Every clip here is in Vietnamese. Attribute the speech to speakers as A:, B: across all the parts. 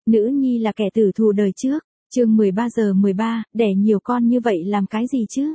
A: Nữ nhi là kẻ tử thù đời trước. Chương 13 đẻ nhiều con như vậy làm cái gì chứ?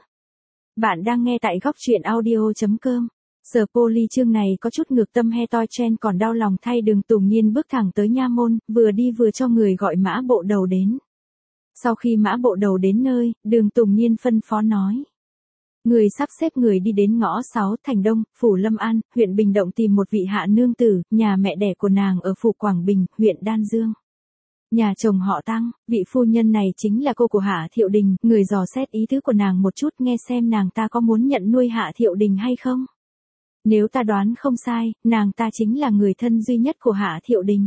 A: Bạn đang nghe tại góc truyện audio.com. Giờ Poly chương này có chút ngược tâm he toi chen còn đau lòng thay Đường Tùng Nhiên bước thẳng tới nha môn, vừa đi vừa cho người gọi mã bộ đầu đến. Sau khi mã bộ đầu đến nơi, Đường Tùng Nhiên phân phó nói. Người sắp xếp người đi đến ngõ 6 Thành Đông, phủ Lâm An, huyện Bình Động tìm một vị hạ nương tử, nhà mẹ đẻ của nàng ở phủ Quảng Bình, huyện Đan Dương. Nhà chồng họ Tăng, vị phu nhân này chính là cô của Hạ Thiệu Đình, người dò xét ý tứ của nàng một chút nghe xem nàng ta có muốn nhận nuôi Hạ Thiệu Đình hay không. Nếu ta đoán không sai, nàng ta chính là người thân duy nhất của Hạ Thiệu Đình.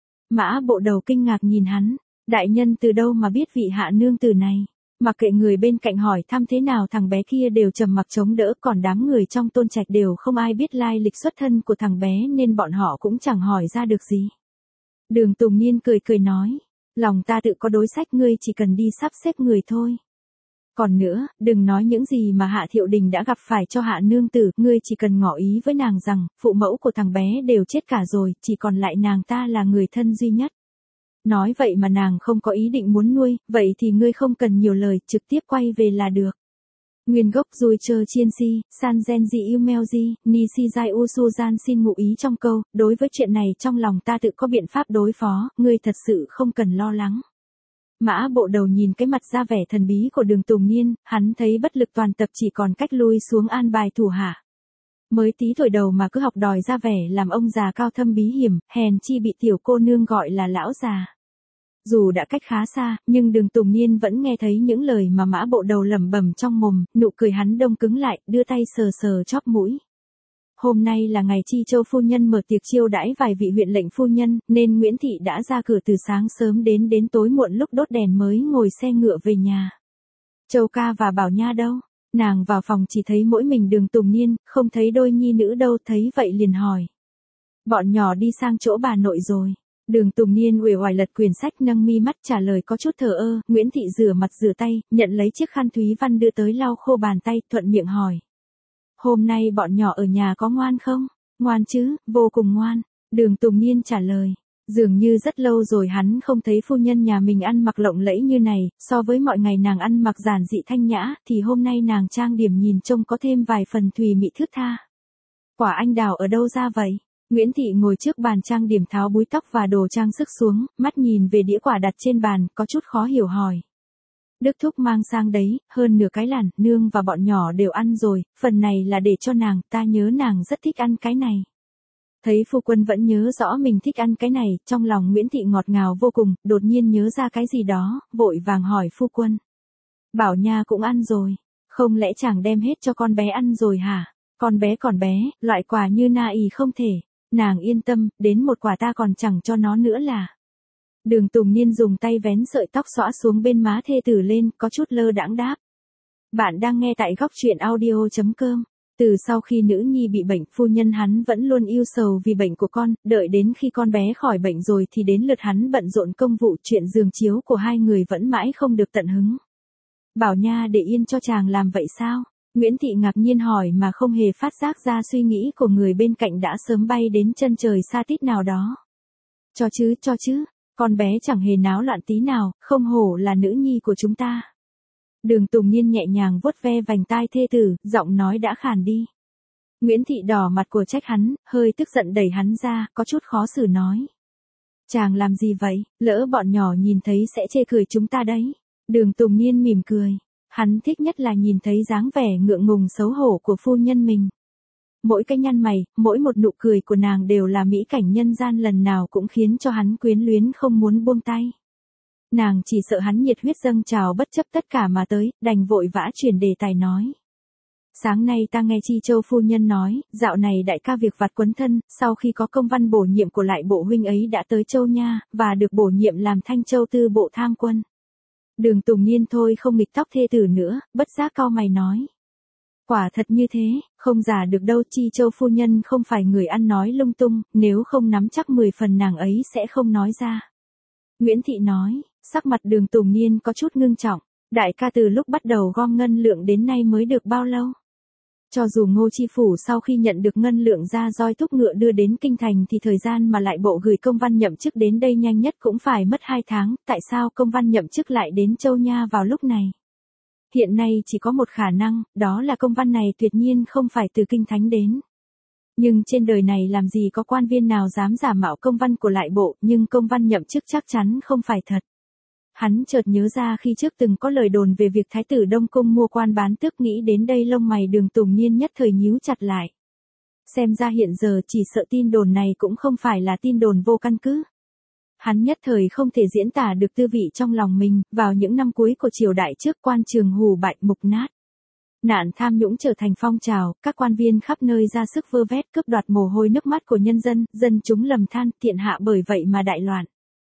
A: Mã bộ đầu kinh ngạc nhìn hắn, đại nhân từ đâu mà biết vị hạ nương tử này. Mặc kệ người bên cạnh hỏi thăm thế nào thằng bé kia đều trầm mặc chống đỡ, còn đám người trong Tôn Trạch đều không ai biết lai lịch xuất thân của thằng bé nên bọn họ cũng chẳng hỏi ra được gì. Đường Tùng Nhiên cười nói, lòng ta tự có đối sách, ngươi chỉ cần đi sắp xếp người thôi. Còn nữa, đừng nói những gì mà Hạ Thiệu Đình đã gặp phải cho hạ nương tử, ngươi chỉ cần ngỏ ý với nàng rằng, phụ mẫu của thằng bé đều chết cả rồi, chỉ còn lại nàng ta là người thân duy nhất. Nói vậy mà nàng không có ý định muốn nuôi, vậy thì ngươi không cần nhiều lời, trực tiếp quay về là được. Nguyên gốc dùi chờ chiên si, san gen di yêu meo di, ni si dai u su gian xin ngụ ý trong câu, đối với chuyện này trong lòng ta tự có biện pháp đối phó, ngươi thật sự không cần lo lắng. Mã bộ đầu nhìn cái mặt ra vẻ thần bí của Đường Tùng Nhiên, hắn thấy bất lực toàn tập chỉ còn cách lui xuống an bài thủ hạ. Mới tí tuổi đầu mà cứ học đòi ra vẻ làm ông già cao thâm bí hiểm, hèn chi bị tiểu cô nương gọi là lão già. Dù đã cách khá xa, nhưng Đường Tùng Nhiên vẫn nghe thấy những lời mà mã bộ đầu lẩm bẩm trong mồm, nụ cười hắn đông cứng lại, đưa tay sờ chóp mũi. Hôm nay là ngày Chi Châu phu nhân mở tiệc chiêu đãi vài vị huyện lệnh phu nhân, nên Nguyễn Thị đã ra cửa từ sáng sớm đến tối muộn lúc đốt đèn mới ngồi xe ngựa về nhà. Châu ca và Bảo Nha đâu? Nàng vào phòng chỉ thấy mỗi mình Đường Tùng Nhiên, không thấy đôi nhi nữ đâu, thấy vậy liền hỏi. Bọn nhỏ đi sang chỗ bà nội rồi. Đường Tùng Nhiên uể oải lật quyển sách, nâng mi mắt trả lời có chút thờ ơ. Nguyễn Thị rửa mặt rửa tay, nhận lấy chiếc khăn Thúy Văn đưa tới lau khô bàn tay, thuận miệng hỏi. Hôm nay bọn nhỏ ở nhà có ngoan không? Ngoan chứ, vô cùng ngoan. Đường Tùng Nhiên trả lời. Dường như rất lâu rồi hắn không thấy phu nhân nhà mình ăn mặc lộng lẫy như này, so với mọi ngày nàng ăn mặc giản dị thanh nhã, thì hôm nay nàng trang điểm nhìn trông có thêm vài phần thùy mị thướt tha. Quả anh đào ở đâu ra vậy? Nguyễn Thị ngồi trước bàn trang điểm tháo búi tóc và đồ trang sức xuống, mắt nhìn về đĩa quả đặt trên bàn, có chút khó hiểu hỏi. Đức thúc mang sang đấy, hơn nửa cái làn, nương và bọn nhỏ đều ăn rồi, phần này là để cho nàng, ta nhớ nàng rất thích ăn cái này. Thấy phu quân vẫn nhớ rõ mình thích ăn cái này, trong lòng Nguyễn Thị ngọt ngào vô cùng, đột nhiên nhớ ra cái gì đó, vội vàng hỏi phu quân. Bảo Nha cũng ăn rồi, không lẽ chàng đem hết cho con bé ăn rồi hả? Con bé còn bé, loại quà như na ì không thể. Nàng yên tâm, đến một quả ta còn chẳng cho nó nữa là. Đường Tùng Nhiên dùng tay vén sợi tóc xõa xuống bên má thê tử lên, có chút lơ đãng đáp. Bạn đang nghe tại góc truyện audio.com. Từ sau khi nữ nhi bị bệnh, phu nhân hắn vẫn luôn ưu sầu vì bệnh của con, đợi đến khi con bé khỏi bệnh rồi thì đến lượt hắn bận rộn công vụ, chuyện giường chiếu của hai người vẫn mãi không được tận hứng. Bảo Nha để yên cho chàng làm vậy sao? Nguyễn Thị ngạc nhiên hỏi mà không hề phát giác ra suy nghĩ của người bên cạnh đã sớm bay đến chân trời xa tít nào đó. Cho chứ, con bé chẳng hề náo loạn tí nào, không hổ là nữ nhi của chúng ta. Đường Tùng Nhiên nhẹ nhàng vuốt ve vành tai thê tử, giọng nói đã khàn đi. Nguyễn Thị đỏ mặt của trách hắn, hơi tức giận đẩy hắn ra, có chút khó xử nói. Chàng làm gì vậy, lỡ bọn nhỏ nhìn thấy sẽ chê cười chúng ta đấy. Đường Tùng Nhiên mỉm cười. Hắn thích nhất là nhìn thấy dáng vẻ ngượng ngùng xấu hổ của phu nhân mình. Mỗi cái nhăn mày, mỗi một nụ cười của nàng đều là mỹ cảnh nhân gian, lần nào cũng khiến cho hắn quyến luyến không muốn buông tay. Nàng chỉ sợ hắn nhiệt huyết dâng trào bất chấp tất cả mà tới, đành vội vã chuyển đề tài nói. Sáng nay ta nghe Chi Châu phu nhân nói, dạo này đại ca việc vặt quấn thân, sau khi có công văn bổ nhiệm của lại bộ huynh ấy đã tới Châu Nha, và được bổ nhiệm làm Thanh Châu tư bộ tham quân. Đường Tùng Nhiên thôi không nghịch tóc thê tử nữa, bất giác cau mày nói. Quả thật như thế, không giả được đâu, Chi Châu phu nhân không phải người ăn nói lung tung, nếu không nắm chắc 10 phần nàng ấy sẽ không nói ra. Nguyễn Thị nói, sắc mặt Đường Tùng Nhiên có chút ngưng trọng, đại ca từ lúc bắt đầu gom ngân lượng đến nay mới được bao lâu? Cho dù Ngô Chi Phủ sau khi nhận được ngân lượng ra roi thúc ngựa đưa đến kinh thành thì thời gian mà lại bộ gửi công văn nhậm chức đến đây nhanh nhất cũng phải mất 2 tháng, tại sao công văn nhậm chức lại đến Châu Nha vào lúc này? Hiện nay chỉ có một khả năng, đó là công văn này tuyệt nhiên không phải từ kinh thánh đến. Nhưng trên đời này làm gì có quan viên nào dám giả mạo công văn của lại bộ, nhưng công văn nhậm chức chắc chắn không phải thật. Hắn chợt nhớ ra khi trước từng có lời đồn về việc Thái tử Đông Cung mua quan bán tước, nghĩ đến đây lông mày Đường Tùng Niên nhất thời nhíu chặt lại. Xem ra hiện giờ chỉ sợ tin đồn này cũng không phải là tin đồn vô căn cứ. Hắn nhất thời không thể diễn tả được tư vị trong lòng mình, vào những năm cuối của triều đại trước quan trường hù bại mục nát. Nạn tham nhũng trở thành phong trào, các quan viên khắp nơi ra sức vơ vét cướp đoạt mồ hôi nước mắt của nhân dân, dân chúng lầm than, thiện hạ bởi vậy mà đại loạn.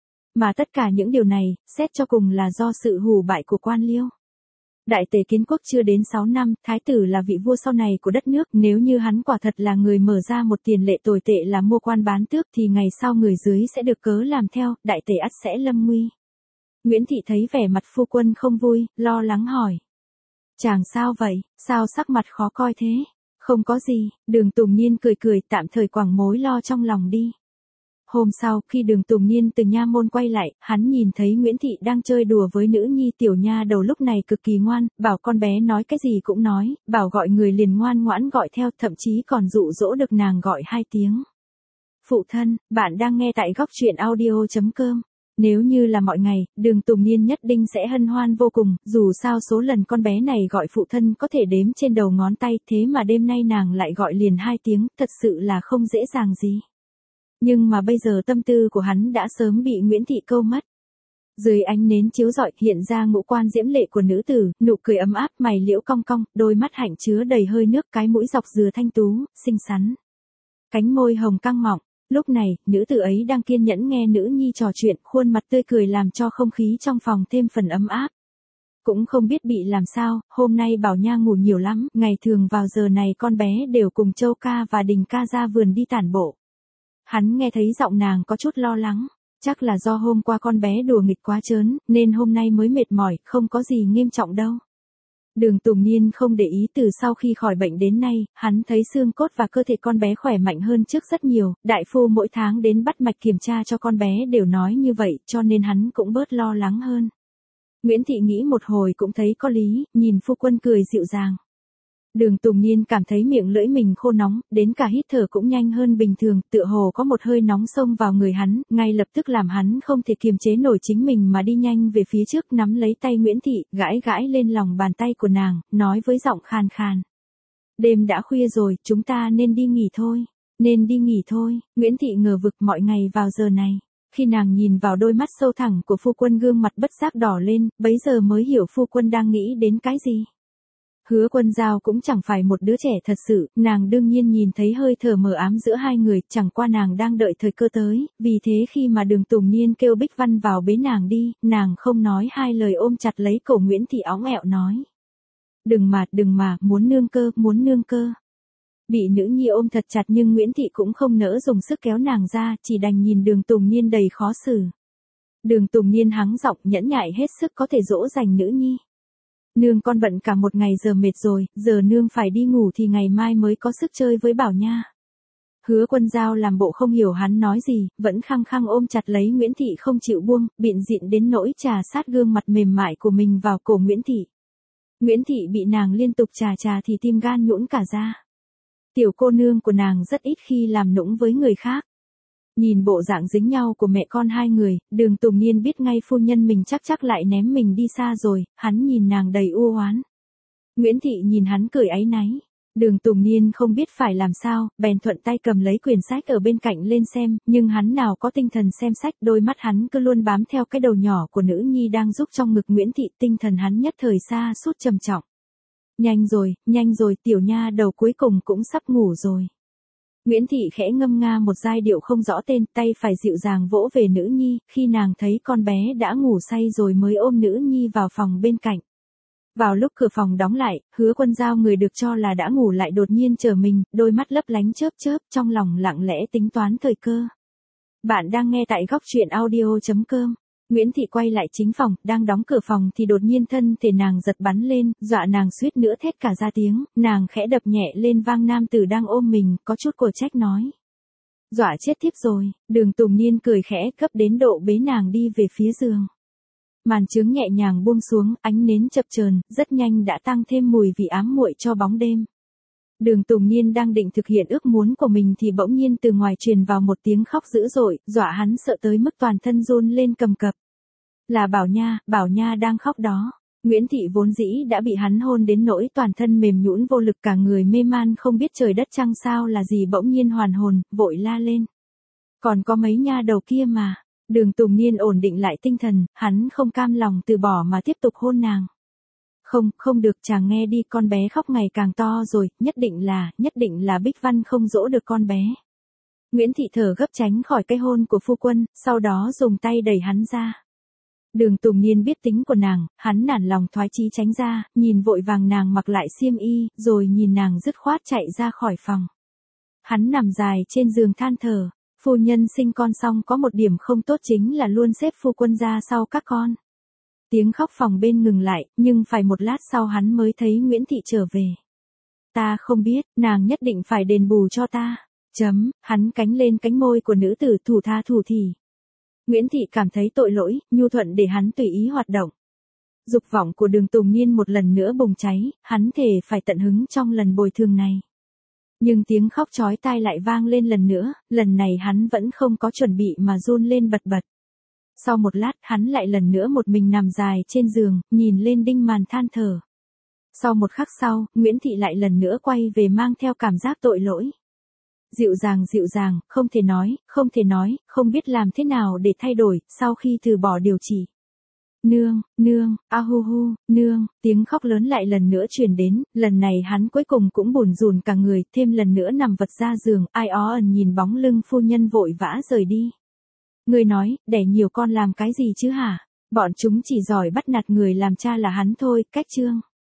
A: Mà tất cả những điều này, xét cho cùng là do sự hù bại của quan liêu. Đại tề kiến quốc chưa đến 6 năm, thái tử là vị vua sau này của đất nước, nếu như hắn quả thật là người mở ra một tiền lệ tồi tệ là mua quan bán tước thì ngày sau người dưới sẽ được cớ làm theo, đại tề ắt sẽ lâm nguy. Nguyễn Thị thấy vẻ mặt phu quân không vui, lo lắng hỏi. Chàng sao vậy, sao sắc mặt khó coi thế? Không có gì, Đường Tùng Niên cười cười tạm thời quẳng mối lo trong lòng đi. Hôm sau, khi Đường Tùng Niên từ nha môn quay lại, hắn nhìn thấy Nguyễn Thị đang chơi đùa với nữ nhi tiểu nha đầu lúc này cực kỳ ngoan, bảo con bé nói cái gì cũng nói, bảo gọi người liền ngoan ngoãn gọi theo, thậm chí còn dụ dỗ được nàng gọi 2 tiếng. Phụ thân, bạn đang nghe tại góc truyện audio.com. Nếu như là mọi ngày, Đường Tùng Niên nhất định sẽ hân hoan vô cùng, dù sao số lần con bé này gọi phụ thân có thể đếm trên đầu ngón tay, thế mà đêm nay nàng lại gọi liền 2 tiếng, thật sự là không dễ dàng gì. Nhưng mà bây giờ tâm tư của hắn đã sớm bị Nguyễn Thị câu mất. Dưới ánh nến chiếu rọi hiện ra ngũ quan diễm lệ của nữ tử, nụ cười ấm áp, mày liễu cong cong, đôi mắt hạnh chứa đầy hơi nước, cái mũi dọc dừa thanh tú, xinh xắn. Cánh môi hồng căng mọng. Lúc này, nữ tử ấy đang kiên nhẫn nghe nữ nhi trò chuyện, khuôn mặt tươi cười làm cho không khí trong phòng thêm phần ấm áp. Cũng không biết bị làm sao, hôm nay Bảo Nha ngủ nhiều lắm, ngày thường vào giờ này con bé đều cùng Châu ca và Đình ca ra vườn đi tản bộ. Hắn nghe thấy giọng nàng có chút lo lắng, chắc là do hôm qua con bé đùa nghịch quá trớn, nên hôm nay mới mệt mỏi, không có gì nghiêm trọng đâu. Đường Tùng Niên không để ý, từ sau khi khỏi bệnh đến nay, hắn thấy xương cốt và cơ thể con bé khỏe mạnh hơn trước rất nhiều, đại phu mỗi tháng đến bắt mạch kiểm tra cho con bé đều nói như vậy, cho nên hắn cũng bớt lo lắng hơn. Nguyễn Thị nghĩ một hồi cũng thấy có lý, nhìn phu quân cười dịu dàng. Đường Tùng Niên cảm thấy miệng lưỡi mình khô nóng, đến cả hít thở cũng nhanh hơn bình thường, tựa hồ có một hơi nóng xông vào người hắn, ngay lập tức làm hắn không thể kiềm chế nổi chính mình mà đi nhanh về phía trước, nắm lấy tay Nguyễn Thị, gãi gãi lên lòng bàn tay của nàng, nói với giọng khàn khàn. Đêm đã khuya rồi, chúng ta nên đi nghỉ thôi. Nên đi nghỉ thôi. Nguyễn Thị ngờ vực mọi ngày vào giờ này. Khi nàng nhìn vào đôi mắt sâu thẳm của phu quân, gương mặt bất giác đỏ lên, bấy giờ mới hiểu phu quân đang nghĩ đến cái gì. Hứa Quân Giao cũng chẳng phải một đứa trẻ thật sự, nàng đương nhiên nhìn thấy hơi thở mờ ám giữa hai người, chẳng qua nàng đang đợi thời cơ tới, vì thế khi mà Đường Tùng Niên kêu Bích Văn vào bế nàng đi, nàng không nói hai lời ôm chặt lấy cổ Nguyễn Thị óng ẹo nói. Đừng mà, muốn nương cơ. Bị nữ nhi ôm thật chặt nhưng Nguyễn Thị cũng không nỡ dùng sức kéo nàng ra, chỉ đành nhìn Đường Tùng Niên đầy khó xử. Đường Tùng Niên hắng giọng nhẫn nhại hết sức có thể dỗ dành nữ nhi. Nương con bận cả một ngày giờ mệt rồi, giờ nương phải đi ngủ thì ngày mai mới có sức chơi với Bảo Nha. Hứa Quân Giao làm bộ không hiểu hắn nói gì, vẫn khăng khăng ôm chặt lấy Nguyễn Thị không chịu buông, bịn dịn đến nỗi trà sát gương mặt mềm mại của mình vào cổ Nguyễn Thị. Nguyễn Thị bị nàng liên tục trà thì tim gan nhũn cả ra. Tiểu cô nương của nàng rất ít khi làm nũng với người khác. Nhìn bộ dạng dính nhau của mẹ con hai người, Đường Tùng Niên biết ngay phu nhân mình chắc lại ném mình đi xa rồi, hắn nhìn nàng đầy u oán. Nguyễn Thị nhìn hắn cười áy náy. Đường Tùng Niên không biết phải làm sao, bèn thuận tay cầm lấy quyển sách ở bên cạnh lên xem, nhưng hắn nào có tinh thần xem sách, đôi mắt hắn cứ luôn bám theo cái đầu nhỏ của nữ nhi đang rúc trong ngực Nguyễn Thị, tinh thần hắn nhất thời xa sút trầm trọng. Nhanh rồi, tiểu nha đầu cuối cùng cũng sắp ngủ rồi. Nguyễn Thị khẽ ngâm nga một giai điệu không rõ tên, tay phải dịu dàng vỗ về nữ nhi, khi nàng thấy con bé đã ngủ say rồi mới ôm nữ nhi vào phòng bên cạnh. Vào lúc cửa phòng đóng lại, Hứa Quân Giao người được cho là đã ngủ lại đột nhiên trở mình, đôi mắt lấp lánh chớp, trong lòng lặng lẽ tính toán thời cơ. Bạn đang nghe tại góc truyện audio.com. Nguyễn Thị quay lại chính phòng, đang đóng cửa phòng thì đột nhiên thân thể nàng giật bắn lên, dọa nàng suýt nữa thét cả ra tiếng, nàng khẽ đập nhẹ lên vai nam tử đang ôm mình, có chút của trách nói. Dọa chết thiếp rồi, Đường Tùng Niên cười khẽ cấp đến độ bế nàng đi về phía giường. Màn chướng nhẹ nhàng buông xuống, ánh nến chập chờn, rất nhanh đã tăng thêm mùi vị ám muội cho bóng đêm. Đường Tùng Niên đang định thực hiện ước muốn của mình thì bỗng nhiên từ ngoài truyền vào một tiếng khóc dữ dội, dọa hắn sợ tới mức toàn thân run lên cầm cập. Là Bảo Nha đang khóc đó. Nguyễn Thị vốn dĩ đã bị hắn hôn đến nỗi toàn thân mềm nhũn vô lực, cả người mê man không biết trời đất trăng sao là gì, bỗng nhiên hoàn hồn, vội la lên. Còn có mấy nha đầu kia mà. Đường Tùng Niên ổn định lại tinh thần, hắn không cam lòng từ bỏ mà tiếp tục hôn nàng. Không được, chàng nghe đi, con bé khóc ngày càng to rồi, nhất định là Bích Văn không dỗ được con bé. Nguyễn Thị thở gấp tránh khỏi cái hôn của phu quân, sau đó dùng tay đẩy hắn ra. Đường Tùng Niên biết tính của nàng, hắn nản lòng thoái chí tránh ra, nhìn vội vàng nàng mặc lại xiêm y, rồi nhìn nàng dứt khoát chạy ra khỏi phòng. Hắn nằm dài trên giường than thở, phu nhân sinh con xong có một điểm không tốt chính là luôn xếp phu quân ra sau các con. Tiếng khóc phòng bên ngừng lại, nhưng phải một lát sau hắn mới thấy Nguyễn Thị trở về. Ta không biết, nàng nhất định phải đền bù cho ta. Hắn cánh lên cánh môi của nữ tử, thủ tha thủ thỉ. Nguyễn Thị cảm thấy tội lỗi, nhu thuận để hắn tùy ý hoạt động. Dục vọng của Đường Tùng Niên một lần nữa bùng cháy, hắn thề phải tận hứng trong lần bồi thường này. Nhưng tiếng khóc chói tai lại vang lên lần nữa, lần này hắn vẫn không có chuẩn bị mà run lên bật bật. Sau một lát, hắn lại lần nữa một mình nằm dài trên giường, nhìn lên đinh màn than thở. Sau một khắc sau, Nguyễn Thị lại lần nữa quay về mang theo cảm giác tội lỗi. Dịu dàng, không thể nói, không biết làm thế nào để thay đổi, sau khi từ bỏ điều trị. Nương, a hu hu, nương, tiếng khóc lớn lại lần nữa truyền đến, lần này hắn cuối cùng cũng bủn rủn cả người, thêm lần nữa nằm vật ra giường, ai ó ẩn nhìn bóng lưng phu nhân vội vã rời đi. Người nói, đẻ nhiều con làm cái gì chứ hả? Bọn chúng chỉ giỏi bắt nạt người làm cha là hắn thôi, cách chương.